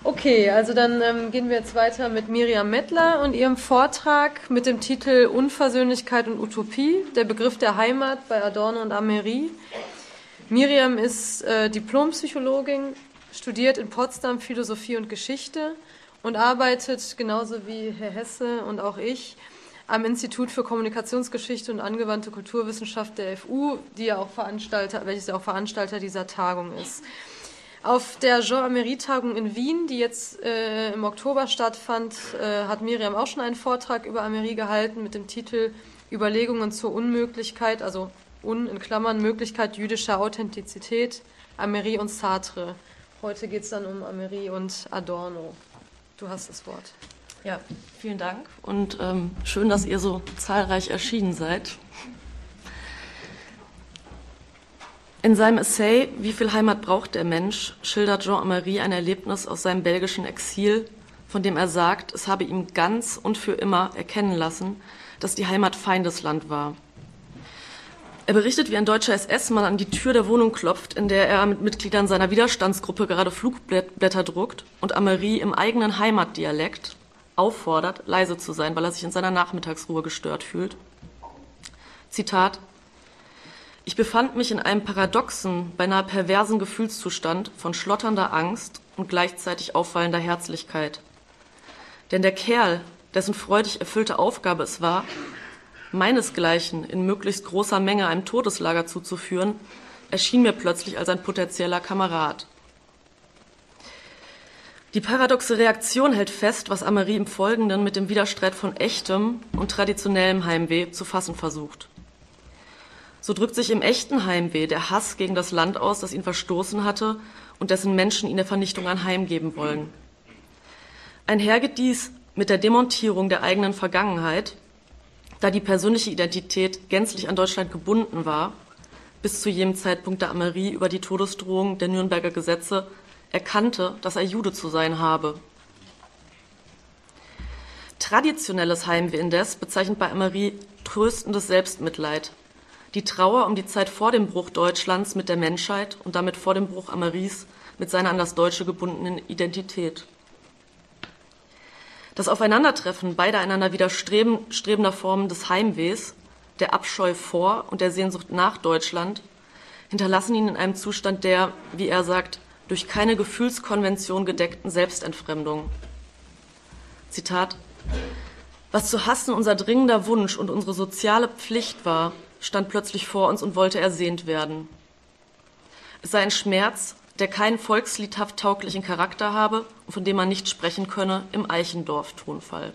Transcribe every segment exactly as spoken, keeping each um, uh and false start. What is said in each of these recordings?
Okay, also dann ähm, gehen wir jetzt weiter mit Miriam Mettler und ihrem Vortrag mit dem Titel Unversöhnlichkeit und Utopie, der Begriff der Heimat bei Adorno und Ameri. Miriam ist äh, Diplompsychologin, studiert in Potsdam Philosophie und Geschichte und arbeitet genauso wie Herr Hesse und auch ich am Institut für Kommunikationsgeschichte und angewandte Kulturwissenschaft der F U, die ja auch Veranstalter, welches ja auch Veranstalter dieser Tagung ist. Auf der Jean Ameri-Tagung in Wien, die jetzt äh, im Oktober stattfand, äh, hat Miriam auch schon einen Vortrag über Ameri gehalten mit dem Titel Überlegungen zur Unmöglichkeit, also Un in Klammern Möglichkeit jüdischer Authentizität, Ameri und Sartre. Heute geht es dann um Ameri und Adorno. Du hast das Wort. Ja, vielen Dank und ähm, schön, dass ihr so zahlreich erschienen seid. In seinem Essay »Wie viel Heimat braucht der Mensch« schildert Jean Ameri ein Erlebnis aus seinem belgischen Exil, von dem er sagt, es habe ihm ganz und für immer erkennen lassen, dass die Heimat Feindesland war. Er berichtet, wie ein deutscher S S-Mann an die Tür der Wohnung klopft, in der er mit Mitgliedern seiner Widerstandsgruppe gerade Flugblätter druckt und Ameri im eigenen Heimatdialekt auffordert, leise zu sein, weil er sich in seiner Nachmittagsruhe gestört fühlt. Zitat: Ich befand mich in einem paradoxen, beinahe perversen Gefühlszustand von schlotternder Angst und gleichzeitig auffallender Herzlichkeit. Denn der Kerl, dessen freudig erfüllte Aufgabe es war, meinesgleichen in möglichst großer Menge einem Todeslager zuzuführen, erschien mir plötzlich als ein potenzieller Kamerad. Die paradoxe Reaktion hält fest, was Ameri im Folgenden mit dem Widerstreit von echtem und traditionellem Heimweh zu fassen versucht. So drückt sich im echten Heimweh der Hass gegen das Land aus, das ihn verstoßen hatte und dessen Menschen ihn der Vernichtung anheimgeben wollen. Einhergeht dies mit der Demontierung der eigenen Vergangenheit, da die persönliche Identität gänzlich an Deutschland gebunden war, bis zu jenem Zeitpunkt, da Ameri über die Todesdrohung der Nürnberger Gesetze erkannte, dass er Jude zu sein habe. Traditionelles Heimweh indes bezeichnet bei Ameri tröstendes Selbstmitleid, die Trauer um die Zeit vor dem Bruch Deutschlands mit der Menschheit und damit vor dem Bruch Ameris mit seiner an das Deutsche gebundenen Identität. Das Aufeinandertreffen beider einander widerstrebender Formen des Heimwehs, der Abscheu vor und der Sehnsucht nach Deutschland, hinterlassen ihn in einem Zustand der, wie er sagt, durch keine Gefühlskonvention gedeckten Selbstentfremdung. Zitat: Was zu hassen unser dringender Wunsch und unsere soziale Pflicht war, stand plötzlich vor uns und wollte ersehnt werden. Es sei ein Schmerz, der keinen volksliedhaft tauglichen Charakter habe und von dem man nicht sprechen könne, im Eichendorff-Tonfall.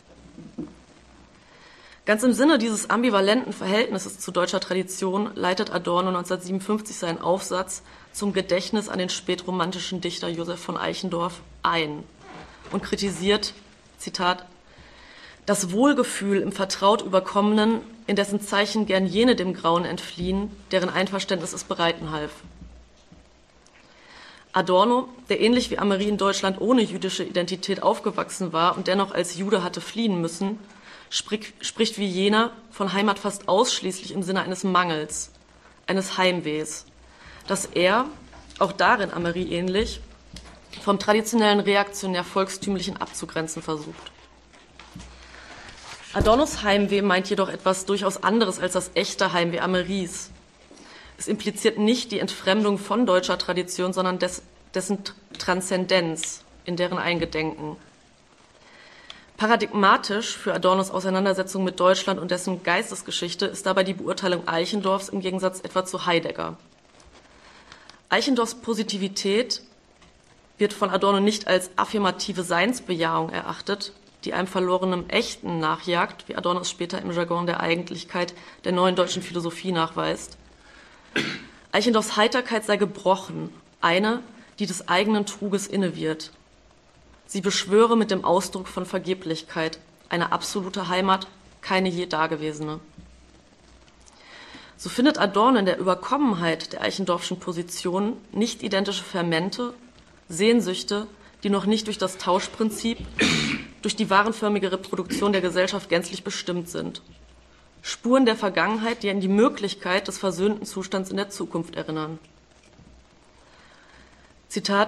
Ganz im Sinne dieses ambivalenten Verhältnisses zu deutscher Tradition leitet Adorno neunzehnhundertsiebenundfünfzig seinen Aufsatz zum Gedächtnis an den spätromantischen Dichter Joseph von Eichendorff ein und kritisiert, Zitat, das Wohlgefühl im vertraut Überkommenen, in dessen Zeichen gern jene dem Grauen entfliehen, deren Einverständnis es bereiten half. Adorno, der ähnlich wie Ameri in Deutschland ohne jüdische Identität aufgewachsen war und dennoch als Jude hatte fliehen müssen, spricht, spricht wie jener von Heimat fast ausschließlich im Sinne eines Mangels, eines Heimwehs, das er, auch darin Ameri ähnlich, vom traditionellen reaktionär Volkstümlichen abzugrenzen versucht. Adornos Heimweh meint jedoch etwas durchaus anderes als das echte Heimweh Ameris. Es impliziert nicht die Entfremdung von deutscher Tradition, sondern des, dessen Transzendenz in deren Eingedenken. Paradigmatisch für Adornos Auseinandersetzung mit Deutschland und dessen Geistesgeschichte ist dabei die Beurteilung Eichendorffs im Gegensatz etwa zu Heidegger. Eichendorffs Positivität wird von Adorno nicht als affirmative Seinsbejahung erachtet, die einem verlorenen Echten nachjagt, wie Adorno es später im Jargon der Eigentlichkeit der neuen deutschen Philosophie nachweist. Eichendorffs Heiterkeit sei gebrochen, eine, die des eigenen Truges inne wird. Sie beschwöre mit dem Ausdruck von Vergeblichkeit, eine absolute Heimat, keine je dagewesene. So findet Adorno in der Überkommenheit der Eichendorffschen Position nicht identische Fermente, Sehnsüchte, die noch nicht durch das Tauschprinzip, durch die warenförmige Reproduktion der Gesellschaft gänzlich bestimmt sind. Spuren der Vergangenheit, die an die Möglichkeit des versöhnten Zustands in der Zukunft erinnern. Zitat: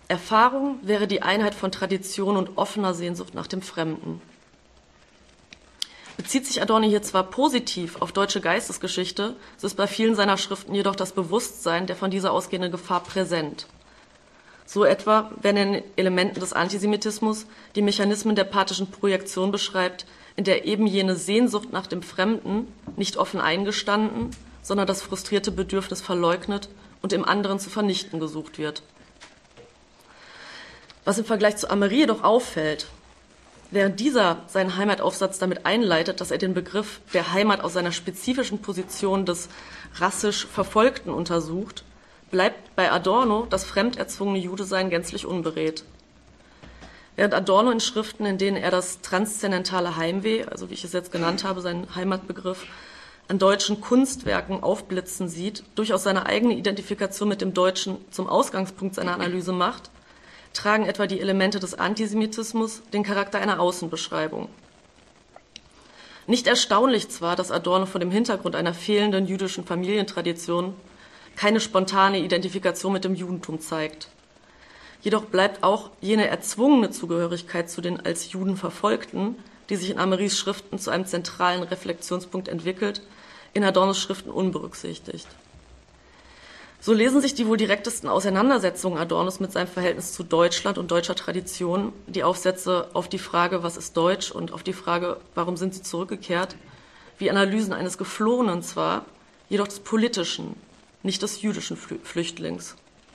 Erfahrung wäre die Einheit von Tradition und offener Sehnsucht nach dem Fremden. Bezieht sich Adorno hier zwar positiv auf deutsche Geistesgeschichte, so ist bei vielen seiner Schriften jedoch das Bewusstsein der von dieser ausgehenden Gefahr präsent. So etwa, wenn er in Elementen des Antisemitismus die Mechanismen der pathischen Projektion beschreibt, in der eben jene Sehnsucht nach dem Fremden nicht offen eingestanden, sondern das frustrierte Bedürfnis verleugnet und im anderen zu vernichten gesucht wird. Was im Vergleich zu Ameri jedoch auffällt, während dieser seinen Heimataufsatz damit einleitet, dass er den Begriff der Heimat aus seiner spezifischen Position des rassisch Verfolgten untersucht, bleibt bei Adorno das fremderzwungene Judesein gänzlich unberührt. Während Adorno in Schriften, in denen er das transzendentale Heimweh, also wie ich es jetzt genannt habe, seinen Heimatbegriff, an deutschen Kunstwerken aufblitzen sieht, durchaus seine eigene Identifikation mit dem Deutschen zum Ausgangspunkt seiner Analyse macht, tragen etwa die Elemente des Antisemitismus den Charakter einer Außenbeschreibung. Nicht erstaunlich zwar, dass Adorno vor dem Hintergrund einer fehlenden jüdischen Familientradition keine spontane Identifikation mit dem Judentum zeigt. Jedoch bleibt auch jene erzwungene Zugehörigkeit zu den als Juden Verfolgten, die sich in Ameris Schriften zu einem zentralen Reflexionspunkt entwickelt, in Adornos Schriften unberücksichtigt. So lesen sich die wohl direktesten Auseinandersetzungen Adornos mit seinem Verhältnis zu Deutschland und deutscher Tradition, die Aufsätze auf die Frage, was ist Deutsch, und auf die Frage, warum sind sie zurückgekehrt, wie Analysen eines Geflohenen zwar, jedoch des politischen, nicht des jüdischen Flüchtlings.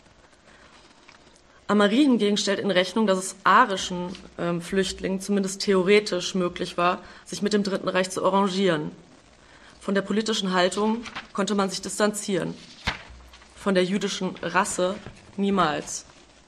Ameri hingegen stellt in Rechnung, dass es arischen ähm, Flüchtlingen zumindest theoretisch möglich war, sich mit dem Dritten Reich zu arrangieren. Von der politischen Haltung konnte man sich distanzieren. Von der jüdischen Rasse niemals.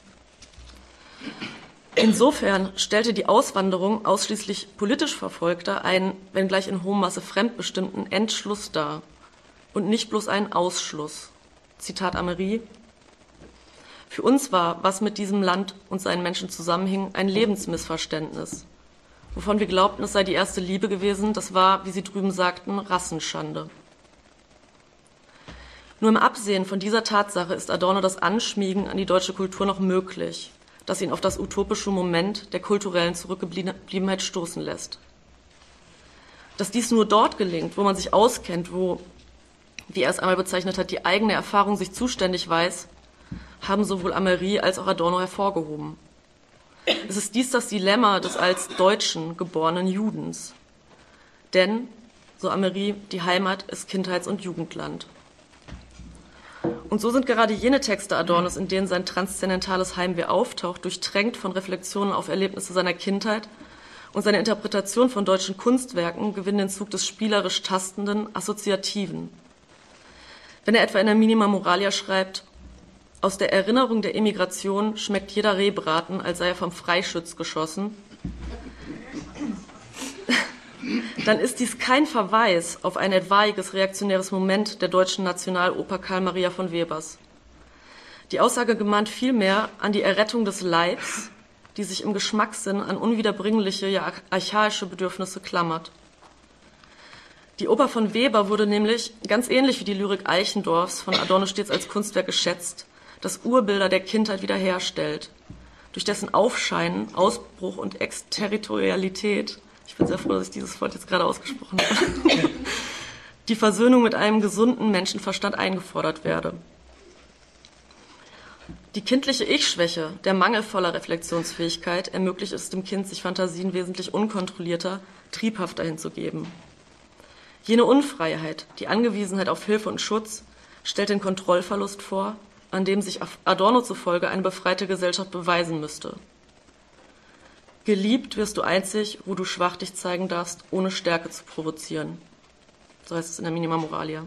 Insofern stellte die Auswanderung ausschließlich politisch Verfolgter einen, wenngleich in hohem Maße fremdbestimmten Entschluss dar und nicht bloß einen Ausschluss. Zitat Ameri: Für uns war, was mit diesem Land und seinen Menschen zusammenhing, ein Lebensmissverständnis. Wovon wir glaubten, es sei die erste Liebe gewesen, das war, wie sie drüben sagten, Rassenschande. Nur im Absehen von dieser Tatsache ist Adorno das Anschmiegen an die deutsche Kultur noch möglich, das ihn auf das utopische Moment der kulturellen Zurückgebliebenheit stoßen lässt. Dass dies nur dort gelingt, wo man sich auskennt, wo, wie er es einmal bezeichnet hat, die eigene Erfahrung sich zuständig weiß, haben sowohl Ameri als auch Adorno hervorgehoben. Es ist dies das Dilemma des als Deutschen geborenen Judens. Denn, so Ameri, die Heimat ist Kindheits- und Jugendland. Und so sind gerade jene Texte Adornos, in denen sein transzendentales Heimweh auftaucht, durchtränkt von Reflexionen auf Erlebnisse seiner Kindheit, und seine Interpretation von deutschen Kunstwerken gewinnt den Zug des spielerisch Tastenden, Assoziativen. Wenn er etwa in der Minima Moralia schreibt: Aus der Erinnerung der Emigration schmeckt jeder Rehbraten, als sei er vom Freischütz geschossen, dann ist dies kein Verweis auf ein etwaiges reaktionäres Moment der deutschen Nationaloper Karl Maria von Webers. Die Aussage gemahnt vielmehr an die Errettung des Leibs, die sich im Geschmackssinn an unwiederbringliche, ja archaische Bedürfnisse klammert. Die Oper von Weber wurde nämlich, ganz ähnlich wie die Lyrik Eichendorffs, von Adorno stets als Kunstwerk geschätzt, das Urbilder der Kindheit wiederherstellt, durch dessen Aufscheinen, Ausbruch und Exterritorialität, ich bin sehr froh, dass ich dieses Wort jetzt gerade ausgesprochen habe, die Versöhnung mit einem gesunden Menschenverstand eingefordert werde. Die kindliche Ich-Schwäche, der Mangel voller Reflexionsfähigkeit, ermöglicht es dem Kind, sich Fantasien wesentlich unkontrollierter, triebhafter hinzugeben. Jene Unfreiheit, die Angewiesenheit auf Hilfe und Schutz, stellt den Kontrollverlust vor, an dem sich Adorno zufolge eine befreite Gesellschaft beweisen müsste. Geliebt wirst du einzig, wo du schwach dich zeigen darfst, ohne Stärke zu provozieren. So heißt es in der Minima Moralia.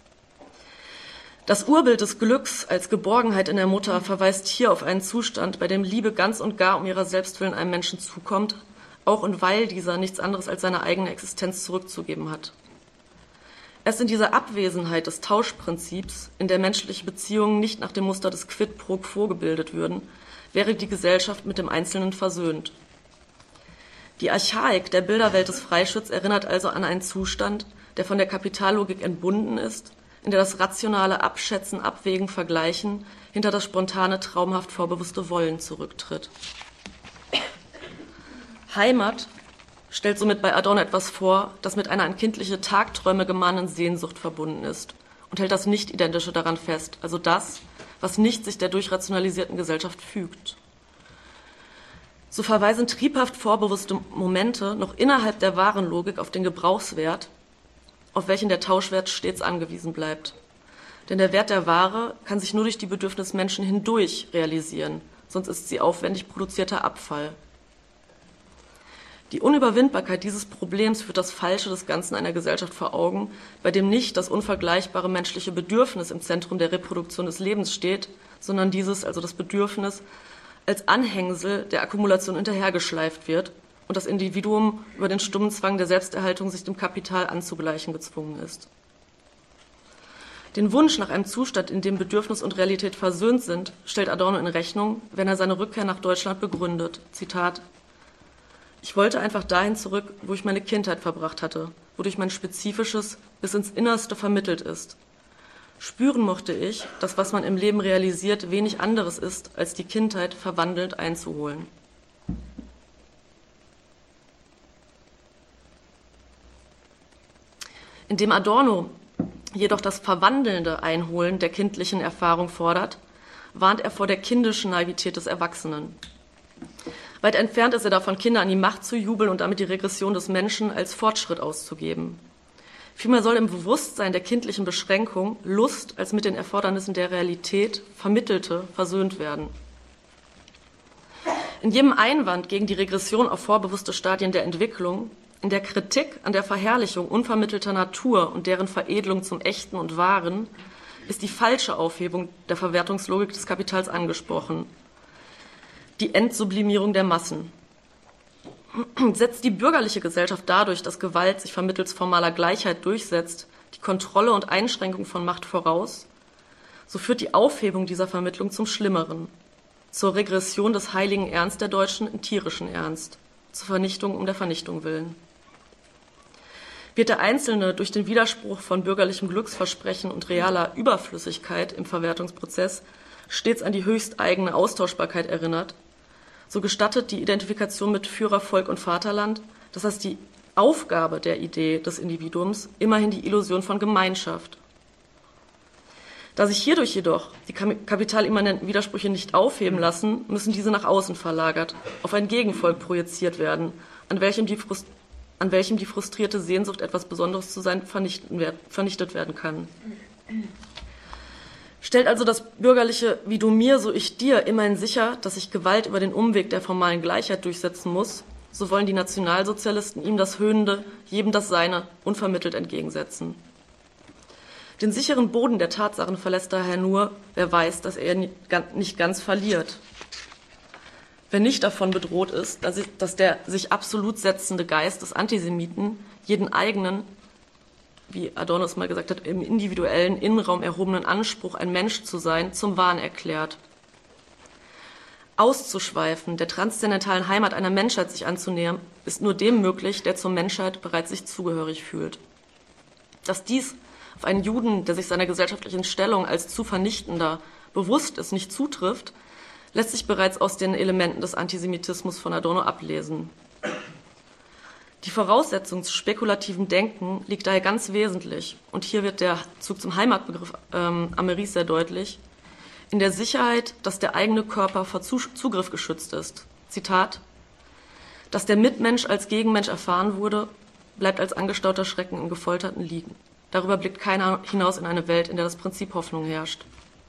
Das Urbild des Glücks als Geborgenheit in der Mutter verweist hier auf einen Zustand, bei dem Liebe ganz und gar um ihrer selbst willen einem Menschen zukommt, auch und weil dieser nichts anderes als seine eigene Existenz zurückzugeben hat. Erst in dieser Abwesenheit des Tauschprinzips, in der menschliche Beziehungen nicht nach dem Muster des Quid pro quo gebildet würden, wäre die Gesellschaft mit dem Einzelnen versöhnt. Die Archaik der Bilderwelt des Freischütz erinnert also an einen Zustand, der von der Kapitallogik entbunden ist, in der das rationale Abschätzen, Abwägen, Vergleichen hinter das spontane, traumhaft vorbewusste Wollen zurücktritt. Heimat stellt somit bei Adorno etwas vor, das mit einer an kindliche Tagträume gemahnten Sehnsucht verbunden ist und hält das Nicht-Identische daran fest, also das, was nicht sich der durchrationalisierten Gesellschaft fügt. So verweisen triebhaft vorbewusste Momente noch innerhalb der wahren Logik auf den Gebrauchswert, auf welchen der Tauschwert stets angewiesen bleibt. Denn der Wert der Ware kann sich nur durch die Bedürfnismenschen hindurch realisieren, sonst ist sie aufwendig produzierter Abfall. Die Unüberwindbarkeit dieses Problems führt das Falsche des Ganzen einer Gesellschaft vor Augen, bei dem nicht das unvergleichbare menschliche Bedürfnis im Zentrum der Reproduktion des Lebens steht, sondern dieses, also das Bedürfnis, als Anhängsel der Akkumulation hinterhergeschleift wird und das Individuum über den stummen Zwang der Selbsterhaltung sich dem Kapital anzugleichen gezwungen ist. Den Wunsch nach einem Zustand, in dem Bedürfnis und Realität versöhnt sind, stellt Adorno in Rechnung, wenn er seine Rückkehr nach Deutschland begründet. Zitat: Ich wollte einfach dahin zurück, wo ich meine Kindheit verbracht hatte, wodurch mein Spezifisches bis ins Innerste vermittelt ist. Spüren mochte ich, dass was man im Leben realisiert, wenig anderes ist, als die Kindheit verwandelnd einzuholen. Indem Adorno jedoch das verwandelnde Einholen der kindlichen Erfahrung fordert, warnt er vor der kindischen Naivität des Erwachsenen. Weit entfernt ist er davon, Kinder an die Macht zu jubeln und damit die Regression des Menschen als Fortschritt auszugeben. Vielmehr soll im Bewusstsein der kindlichen Beschränkung Lust als mit den Erfordernissen der Realität vermittelte versöhnt werden. In jedem Einwand gegen die Regression auf vorbewusste Stadien der Entwicklung, in der Kritik an der Verherrlichung unvermittelter Natur und deren Veredelung zum Echten und Wahren ist die falsche Aufhebung der Verwertungslogik des Kapitals angesprochen. Die Entsublimierung der Massen. Setzt die bürgerliche Gesellschaft dadurch, dass Gewalt sich vermittels formaler Gleichheit durchsetzt, die Kontrolle und Einschränkung von Macht voraus, so führt die Aufhebung dieser Vermittlung zum Schlimmeren, zur Regression des heiligen Ernst der Deutschen in tierischen Ernst, zur Vernichtung um der Vernichtung willen. Wird der Einzelne durch den Widerspruch von bürgerlichem Glücksversprechen und realer Überflüssigkeit im Verwertungsprozess stets an die höchsteigene Austauschbarkeit erinnert, so gestattet die Identifikation mit Führer, Volk und Vaterland, das heißt die Aufgabe der Idee des Individuums, immerhin die Illusion von Gemeinschaft. Da sich hierdurch jedoch die kapitalimmanenten Widersprüche nicht aufheben lassen, müssen diese nach außen verlagert, auf ein Gegenvolk projiziert werden, an welchem die, Frust- an welchem die frustrierte Sehnsucht, etwas Besonderes zu sein, vernichtet werden kann. Stellt also das bürgerliche "Wie du mir, so ich dir" immerhin sicher, dass sich Gewalt über den Umweg der formalen Gleichheit durchsetzen muss, so wollen die Nationalsozialisten ihm das Höhnende, jedem das Seine, unvermittelt entgegensetzen. Den sicheren Boden der Tatsachen verlässt daher nur, wer weiß, dass er nicht ganz verliert. Wer nicht davon bedroht ist, dass der sich absolut setzende Geist des Antisemiten jeden eigenen, wie Adorno es mal gesagt hat, im individuellen Innenraum erhobenen Anspruch, ein Mensch zu sein, zum Wahn erklärt. Auszuschweifen, der transzendentalen Heimat einer Menschheit sich anzunähern, ist nur dem möglich, der zur Menschheit bereits sich zugehörig fühlt. Dass dies auf einen Juden, der sich seiner gesellschaftlichen Stellung als zu vernichtender bewusst ist, nicht zutrifft, lässt sich bereits aus den Elementen des Antisemitismus von Adorno ablesen. Die Voraussetzung zu spekulativen Denken liegt daher ganz wesentlich, und hier wird der Zug zum Heimatbegriff ähm, Ameris sehr deutlich, in der Sicherheit, dass der eigene Körper vor Zugriff geschützt ist. Zitat: Dass der Mitmensch als Gegenmensch erfahren wurde, bleibt als angestauter Schrecken im Gefolterten liegen. Darüber blickt keiner hinaus in eine Welt, in der das Prinzip Hoffnung herrscht.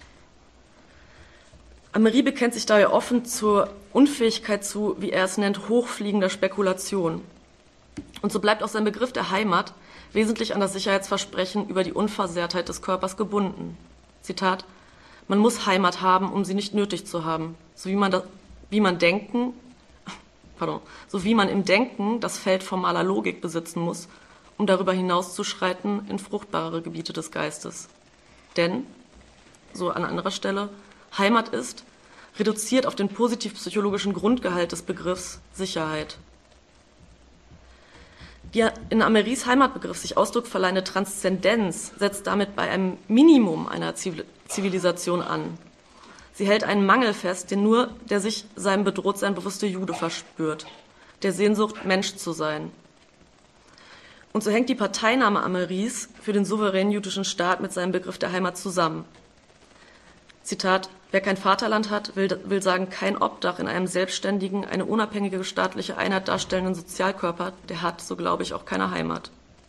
Ameris bekennt sich daher offen zur Unfähigkeit zu, wie er es nennt, hochfliegender Spekulation. Und so bleibt auch sein Begriff der Heimat wesentlich an das Sicherheitsversprechen über die Unversehrtheit des Körpers gebunden. Zitat: Man muss Heimat haben, um sie nicht nötig zu haben, so wie man, das, wie man denken, pardon, so wie man im Denken das Feld formaler Logik besitzen muss, um darüber hinauszuschreiten in fruchtbarere Gebiete des Geistes. Denn, so an anderer Stelle, Heimat ist, reduziert auf den positiv-psychologischen Grundgehalt des Begriffs Sicherheit. Die in Ameries Heimatbegriff sich Ausdruck verleihende Transzendenz setzt damit bei einem Minimum einer Zivilisation an. Sie hält einen Mangel fest, den nur der sich seinem Bedrohtsein bewusste Jude verspürt, der Sehnsucht, Mensch zu sein. Und so hängt die Parteinahme Ameries für den souveränen jüdischen Staat mit seinem Begriff der Heimat zusammen. Zitat: Wer kein Vaterland hat, will, will sagen kein Obdach in einem selbstständigen, eine unabhängige staatliche Einheit darstellenden Sozialkörper, der hat, so glaube ich, auch keine Heimat.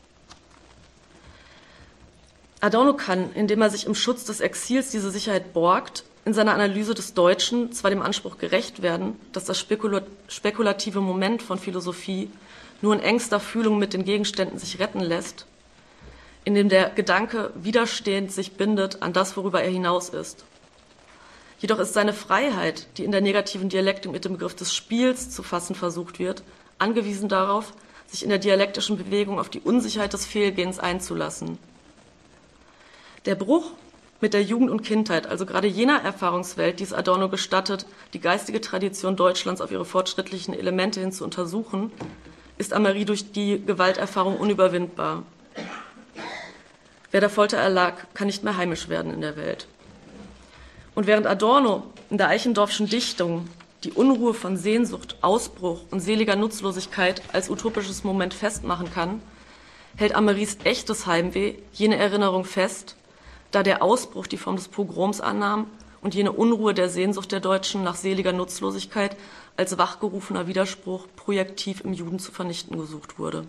Adorno kann, indem er sich im Schutz des Exils diese Sicherheit borgt, in seiner Analyse des Deutschen zwar dem Anspruch gerecht werden, dass das spekulative Moment von Philosophie nur in engster Fühlung mit den Gegenständen sich retten lässt, indem der Gedanke widerstehend sich bindet an das, worüber er hinaus ist. Jedoch ist seine Freiheit, die in der negativen Dialektik mit dem Begriff des Spiels zu fassen versucht wird, angewiesen darauf, sich in der dialektischen Bewegung auf die Unsicherheit des Fehlgehens einzulassen. Der Bruch mit der Jugend und Kindheit, also gerade jener Erfahrungswelt, die es Adorno gestattet, die geistige Tradition Deutschlands auf ihre fortschrittlichen Elemente hin zu untersuchen, ist Amery durch die Gewalterfahrung unüberwindbar. Wer der Folter erlag, kann nicht mehr heimisch werden in der Welt. Und während Adorno in der Eichendorffschen Dichtung die Unruhe von Sehnsucht, Ausbruch und seliger Nutzlosigkeit als utopisches Moment festmachen kann, hält Amerys echtes Heimweh jene Erinnerung fest, da der Ausbruch die Form des Pogroms annahm und jene Unruhe der Sehnsucht der Deutschen nach seliger Nutzlosigkeit als wachgerufener Widerspruch projektiv im Juden zu vernichten gesucht wurde.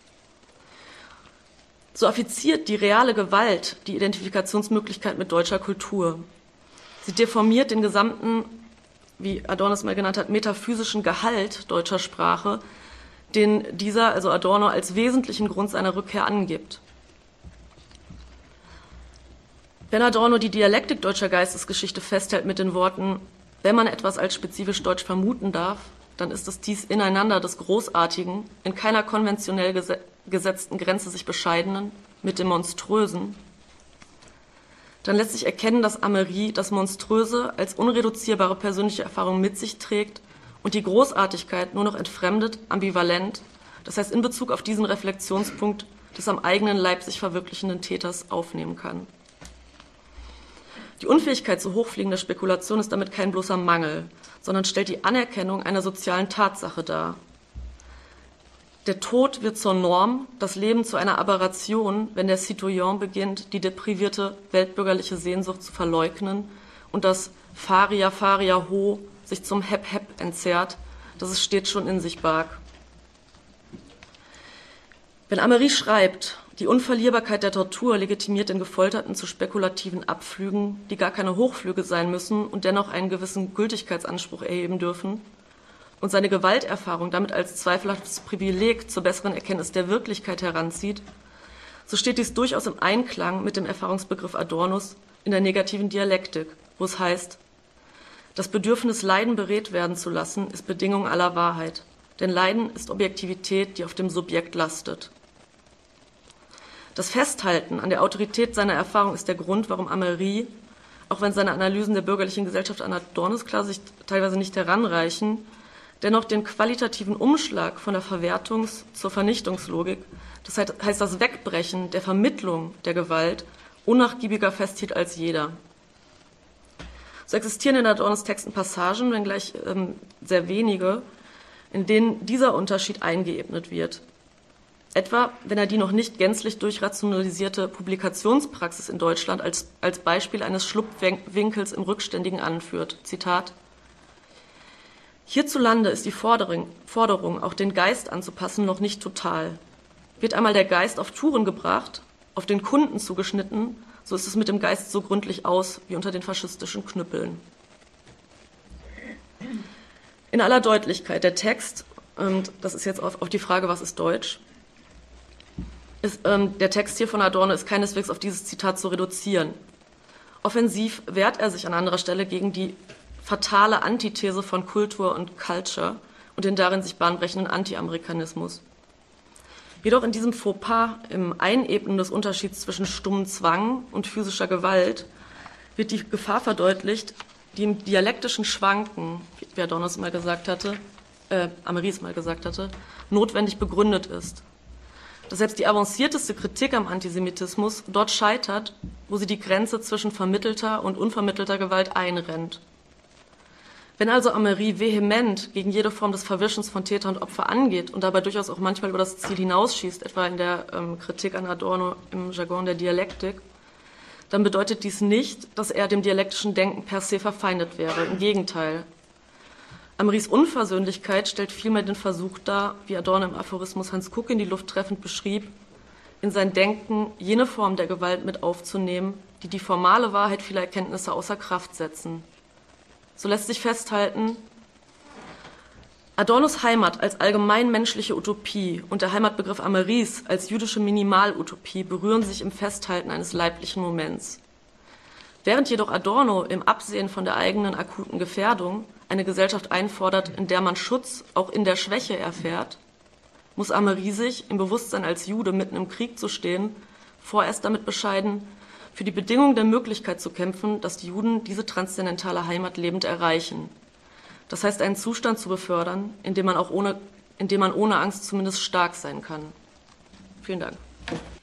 So affiziert die reale Gewalt die Identifikationsmöglichkeit mit deutscher Kultur. Sie deformiert den gesamten, wie Adorno es mal genannt hat, metaphysischen Gehalt deutscher Sprache, den dieser, also Adorno, als wesentlichen Grund seiner Rückkehr angibt. Wenn Adorno die Dialektik deutscher Geistesgeschichte festhält mit den Worten, wenn man etwas als spezifisch deutsch vermuten darf, dann ist es dies Ineinander des Großartigen, in keiner konventionell ges- gesetzten Grenze sich bescheidenen, mit dem Monströsen, dann lässt sich erkennen, dass Amery das Monströse als unreduzierbare persönliche Erfahrung mit sich trägt und die Großartigkeit nur noch entfremdet, ambivalent, das heißt in Bezug auf diesen Reflexionspunkt des am eigenen Leib sich verwirklichenden Täters aufnehmen kann. Die Unfähigkeit zu hochfliegender Spekulation ist damit kein bloßer Mangel, sondern stellt die Anerkennung einer sozialen Tatsache dar. Der Tod wird zur Norm, das Leben zu einer Aberration, wenn der Citoyen beginnt, die deprivierte weltbürgerliche Sehnsucht zu verleugnen und das Faria, Faria, Ho sich zum Hep, Hep entzerrt, das es stets schon in sich barg. Wenn Amery schreibt, die Unverlierbarkeit der Tortur legitimiert den Gefolterten zu spekulativen Abflügen, die gar keine Hochflüge sein müssen und dennoch einen gewissen Gültigkeitsanspruch erheben dürfen, und seine Gewalterfahrung damit als zweifelhaftes Privileg zur besseren Erkenntnis der Wirklichkeit heranzieht, so steht dies durchaus im Einklang mit dem Erfahrungsbegriff Adornos in der negativen Dialektik, wo es heißt, das Bedürfnis, Leiden beredt werden zu lassen, ist Bedingung aller Wahrheit, denn Leiden ist Objektivität, die auf dem Subjekt lastet. Das Festhalten an der Autorität seiner Erfahrung ist der Grund, warum Amery, auch wenn seine Analysen der bürgerlichen Gesellschaft an Adornos klar sich teilweise nicht heranreichen, dennoch den qualitativen Umschlag von der Verwertungs- zur Vernichtungslogik, das heißt das Wegbrechen der Vermittlung der Gewalt, unnachgiebiger festhielt als jeder. So existieren in Adornos Texten Passagen, wenngleich ähm, sehr wenige, in denen dieser Unterschied eingeebnet wird. Etwa, wenn er die noch nicht gänzlich durchrationalisierte Publikationspraxis in Deutschland als, als Beispiel eines Schlupfwinkels im Rückständigen anführt. Zitat: Hierzulande ist die Forderung, Forderung, auch den Geist anzupassen, noch nicht total. Wird einmal der Geist auf Touren gebracht, auf den Kunden zugeschnitten, so ist es mit dem Geist so gründlich aus wie unter den faschistischen Knüppeln. In aller Deutlichkeit, der Text, und das ist jetzt auf, auf die Frage, was ist Deutsch, ist, ähm, der Text hier von Adorno ist keineswegs auf dieses Zitat zu reduzieren. Offensiv wehrt er sich an anderer Stelle gegen die fatale Antithese von Kultur und Culture und den darin sich bahnbrechenden Anti-Amerikanismus. Jedoch in diesem Fauxpas, im Einebnen des Unterschieds zwischen stummem Zwang und physischer Gewalt, wird die Gefahr verdeutlicht, die im dialektischen Schwanken, wie Adorno es mal gesagt hatte, äh, Amery es mal gesagt hatte, notwendig begründet ist. dass selbst die avancierteste Kritik am Antisemitismus dort scheitert, wo sie die Grenze zwischen vermittelter und unvermittelter Gewalt einrennt. Wenn also Ameri vehement gegen jede Form des Verwischens von Täter und Opfer angeht und dabei durchaus auch manchmal über das Ziel hinausschießt, etwa in der ähm, Kritik an Adorno im Jargon der Dialektik, dann bedeutet dies nicht, dass er dem dialektischen Denken per se verfeindet wäre. Im Gegenteil. Ameris Unversöhnlichkeit stellt vielmehr den Versuch dar, wie Adorno im Aphorismus Hans Kuck in die Luft treffend beschrieb, in sein Denken jene Form der Gewalt mit aufzunehmen, die die formale Wahrheit vieler Erkenntnisse außer Kraft setzen. So lässt sich festhalten, Adornos Heimat als allgemein menschliche Utopie und der Heimatbegriff Ameris als jüdische Minimalutopie berühren sich im Festhalten eines leiblichen Moments. Während jedoch Adorno im Absehen von der eigenen akuten Gefährdung eine Gesellschaft einfordert, in der man Schutz auch in der Schwäche erfährt, muss Ameri sich im Bewusstsein als Jude mitten im Krieg zu stehen, vorerst damit bescheiden, für die Bedingung der Möglichkeit zu kämpfen, dass die Juden diese transzendentale Heimat lebend erreichen. Das heißt, einen Zustand zu befördern, in dem man auch ohne, in dem man ohne Angst zumindest stark sein kann. Vielen Dank.